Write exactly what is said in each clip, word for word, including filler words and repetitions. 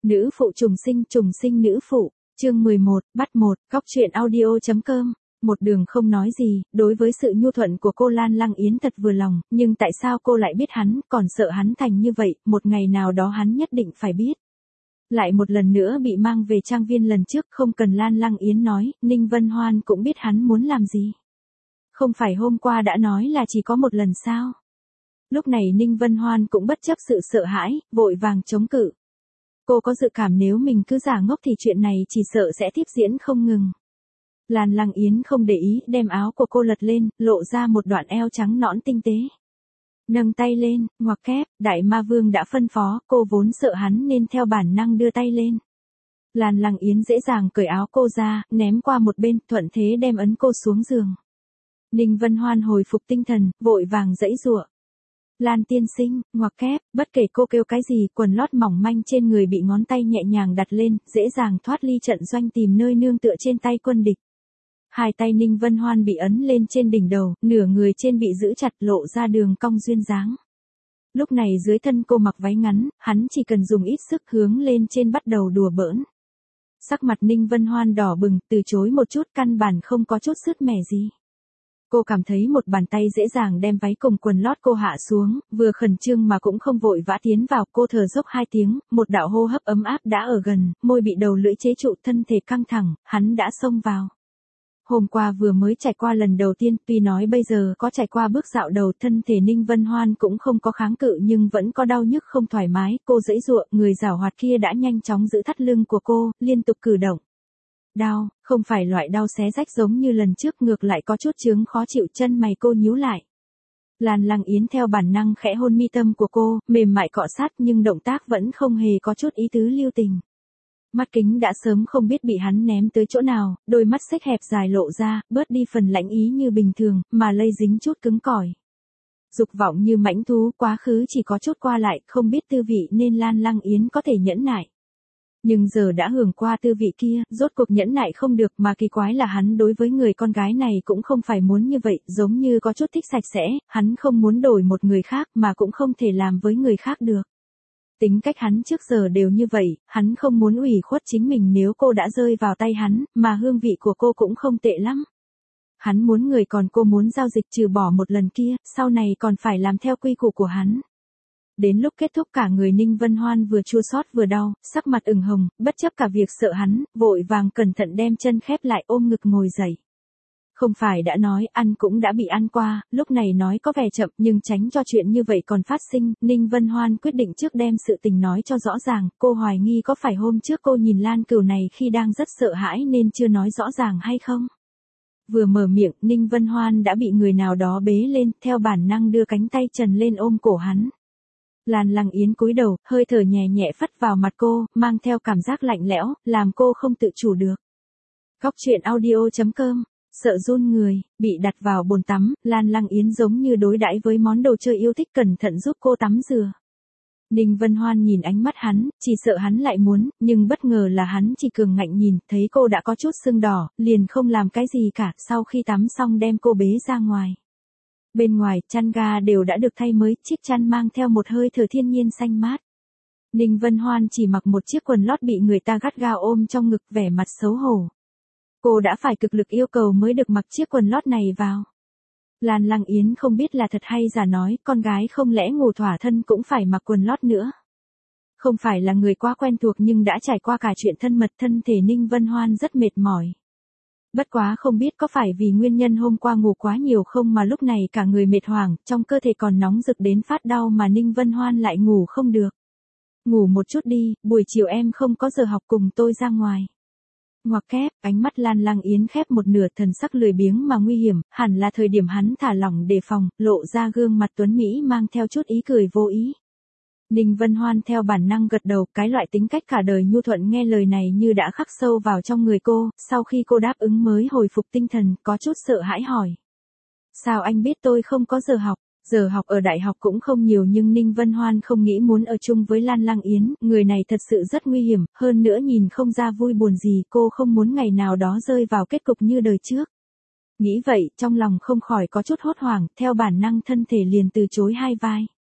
Nữ phụ trùng sinh, trùng sinh nữ phụ, chương mười một, bắt một, góc truyện audio.com. Một đường không nói gì, đối với sự nhu thuận của cô Lan Lăng Yến thật vừa lòng, nhưng tại sao cô lại biết hắn, còn sợ hắn thành như vậy, một ngày nào đó hắn nhất định phải biết. Lại một lần nữa bị mang về trang viên lần trước, không cần Lan Lăng Yến nói, Ninh Vân Hoan cũng biết hắn muốn làm gì. Không phải hôm qua đã nói là chỉ có một lần sao? Lúc này Ninh Vân Hoan cũng bất chấp sự sợ hãi, vội vàng chống cự. Cô có dự cảm nếu mình cứ giả ngốc thì chuyện này chỉ sợ sẽ tiếp diễn không ngừng. Lan Lăng Yến không để ý, đem áo của cô lật lên, lộ ra một đoạn eo trắng nõn tinh tế. Nâng tay lên, ngoặc kép, Đại Ma Vương đã phân phó, cô vốn sợ hắn nên theo bản năng đưa tay lên. Lan Lăng Yến dễ dàng cởi áo cô ra, ném qua một bên, thuận thế đem ấn cô xuống giường. Ninh Vân Hoan hồi phục tinh thần, vội vàng giãy giụa. Lan tiên sinh, ngoặc kép, bất kể cô kêu cái gì, quần lót mỏng manh trên người bị ngón tay nhẹ nhàng đặt lên, dễ dàng thoát ly trận doanh tìm nơi nương tựa trên tay quân địch. Hai tay Ninh Vân Hoan bị ấn lên trên đỉnh đầu, nửa người trên bị giữ chặt lộ ra đường cong duyên dáng. Lúc này dưới thân cô mặc váy ngắn, hắn chỉ cần dùng ít sức hướng lên trên bắt đầu đùa bỡn. Sắc mặt Ninh Vân Hoan đỏ bừng, từ chối một chút, căn bản không có chút sứt mẻ gì. Cô cảm thấy một bàn tay dễ dàng đem váy cùng quần lót cô hạ xuống, vừa khẩn trương mà cũng không vội vã tiến vào, cô thở dốc hai tiếng, một đạo hô hấp ấm áp đã ở gần, môi bị đầu lưỡi chế trụ, thân thể căng thẳng, hắn đã xông vào. Hôm qua vừa mới trải qua lần đầu tiên, tuy nói bây giờ có trải qua bước dạo đầu, thân thể Ninh Vân Hoan cũng không có kháng cự nhưng vẫn có đau nhức không thoải mái, cô giãy giụa, người giảo hoạt kia đã nhanh chóng giữ thắt lưng của cô, liên tục cử động. Đau, không phải loại đau xé rách giống như lần trước, ngược lại có chút chướng khó chịu, chân mày cô nhíu lại. Lan Lăng Yến theo bản năng khẽ hôn mi tâm của cô, mềm mại cọ sát nhưng động tác vẫn không hề có chút ý tứ lưu tình. Mắt kính đã sớm không biết bị hắn ném tới chỗ nào, đôi mắt xếch hẹp dài lộ ra, bớt đi phần lãnh ý như bình thường, mà lây dính chút cứng cỏi. Dục vọng như mãnh thú, quá khứ chỉ có chút qua lại, không biết tư vị nên Lan Lăng Yến có thể nhẫn nại. Nhưng giờ đã hưởng qua tư vị kia, rốt cuộc nhẫn nại không được, mà kỳ quái là hắn đối với người con gái này cũng không phải muốn như vậy, giống như có chút thích sạch sẽ, hắn không muốn đổi một người khác mà cũng không thể làm với người khác được. Tính cách hắn trước giờ đều như vậy, hắn không muốn ủy khuất chính mình nếu cô đã rơi vào tay hắn, mà hương vị của cô cũng không tệ lắm. Hắn muốn người, còn cô muốn giao dịch, trừ bỏ một lần kia, sau này còn phải làm theo quy củ của hắn. Đến lúc kết thúc cả người Ninh Vân Hoan vừa chua xót vừa đau, sắc mặt ửng hồng, bất chấp cả việc sợ hắn, vội vàng cẩn thận đem chân khép lại, ôm ngực ngồi dậy. Không phải đã nói, ăn cũng đã bị ăn qua, lúc này nói có vẻ chậm, nhưng tránh cho chuyện như vậy còn phát sinh, Ninh Vân Hoan quyết định trước đem sự tình nói cho rõ ràng, cô hoài nghi có phải hôm trước cô nhìn Lan Cửu này khi đang rất sợ hãi nên chưa nói rõ ràng hay không. Vừa mở miệng, Ninh Vân Hoan đã bị người nào đó bế lên, theo bản năng đưa cánh tay trần lên ôm cổ hắn. Lan Lăng Yến cúi đầu, hơi thở nhẹ nhẹ phất vào mặt cô, mang theo cảm giác lạnh lẽo, làm cô không tự chủ được. Góc truyện audio.com. Sợ run người, bị đặt vào bồn tắm, Lan Lăng Yến giống như đối đãi với món đồ chơi yêu thích, cẩn thận giúp cô tắm rửa. Ninh Vân Hoan nhìn ánh mắt hắn, chỉ sợ hắn lại muốn, nhưng bất ngờ là hắn chỉ cường ngạnh nhìn, thấy cô đã có chút sưng đỏ, liền không làm cái gì cả, sau khi tắm xong đem cô bế ra ngoài. Bên ngoài, chăn ga đều đã được thay mới, chiếc chăn mang theo một hơi thở thiên nhiên xanh mát. Ninh Vân Hoan chỉ mặc một chiếc quần lót bị người ta gắt gao ôm trong ngực, vẻ mặt xấu hổ. Cô đã phải cực lực yêu cầu mới được mặc chiếc quần lót này vào. Lan Lăng Yến không biết là thật hay giả nói, con gái không lẽ ngủ thỏa thân cũng phải mặc quần lót nữa. Không phải là người quá quen thuộc nhưng đã trải qua cả chuyện thân mật, thân thể Ninh Vân Hoan rất mệt mỏi. Bất quá không biết có phải vì nguyên nhân hôm qua ngủ quá nhiều không mà lúc này cả người mệt hoảng, trong cơ thể còn nóng rực đến phát đau mà Ninh Vân Hoan lại ngủ không được. Ngủ một chút đi, buổi chiều em không có giờ học, cùng tôi ra ngoài. Ngoặc kép, ánh mắt Lan Lăng Yến khép một nửa, thần sắc lười biếng mà nguy hiểm, hẳn là thời điểm hắn thả lỏng đề phòng, lộ ra gương mặt tuấn Mỹ mang theo chút ý cười vô ý. Ninh Vân Hoan theo bản năng gật đầu, cái loại tính cách cả đời nhu thuận nghe lời này như đã khắc sâu vào trong người cô, sau khi cô đáp ứng mới hồi phục tinh thần, có chút sợ hãi hỏi. Sao anh biết tôi không có giờ học? Giờ học ở đại học cũng không nhiều nhưng Ninh Vân Hoan không nghĩ muốn ở chung với Lan Lăng Yến, người này thật sự rất nguy hiểm, hơn nữa nhìn không ra vui buồn gì, cô không muốn ngày nào đó rơi vào kết cục như đời trước. Nghĩ vậy, trong lòng không khỏi có chút hốt hoảng, theo bản năng thân thể liền từ chối hai vai.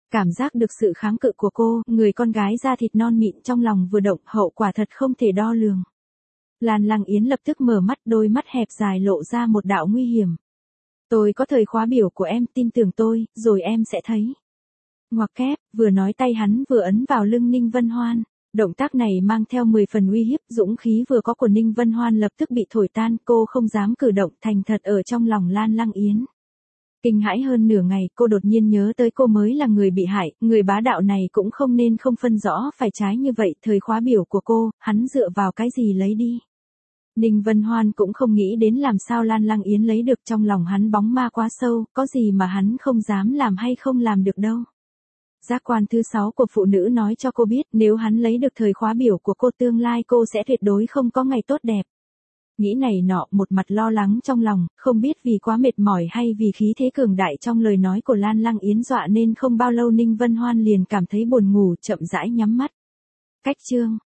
Cảm giác được sự kháng cự của cô, người con gái da thịt non mịn trong lòng vừa động, hậu quả thật không thể đo lường. Lan Lăng Yến lập tức mở mắt, đôi mắt hẹp dài lộ ra một đạo nguy hiểm. Tôi có thời khóa biểu của em, tin tưởng tôi, rồi em sẽ thấy. Ngoặc kép, vừa nói tay hắn vừa ấn vào lưng Ninh Vân Hoan. Động tác này mang theo mười phần uy hiếp, dũng khí vừa có của Ninh Vân Hoan lập tức bị thổi tan, cô không dám cử động, thành thật ở trong lòng Lan Lăng Yến. Kinh hãi hơn nửa ngày, cô đột nhiên nhớ tới cô mới là người bị hại, người bá đạo này cũng không nên không phân rõ phải trái như vậy, thời khóa biểu của cô, hắn dựa vào cái gì lấy đi. Ninh Vân Hoan cũng không nghĩ đến làm sao Lan Lăng Yến lấy được, trong lòng hắn bóng ma quá sâu, có gì mà hắn không dám làm hay không làm được đâu. Giác quan thứ sáu của phụ nữ nói cho cô biết nếu hắn lấy được thời khóa biểu của cô tương lai cô sẽ tuyệt đối không có ngày tốt đẹp. Nghĩ này nọ, một mặt lo lắng trong lòng, không biết vì quá mệt mỏi hay vì khí thế cường đại trong lời nói của Lan Lăng Yến dọa nên không bao lâu Ninh Vân Hoan liền cảm thấy buồn ngủ, chậm rãi nhắm mắt. Cách chương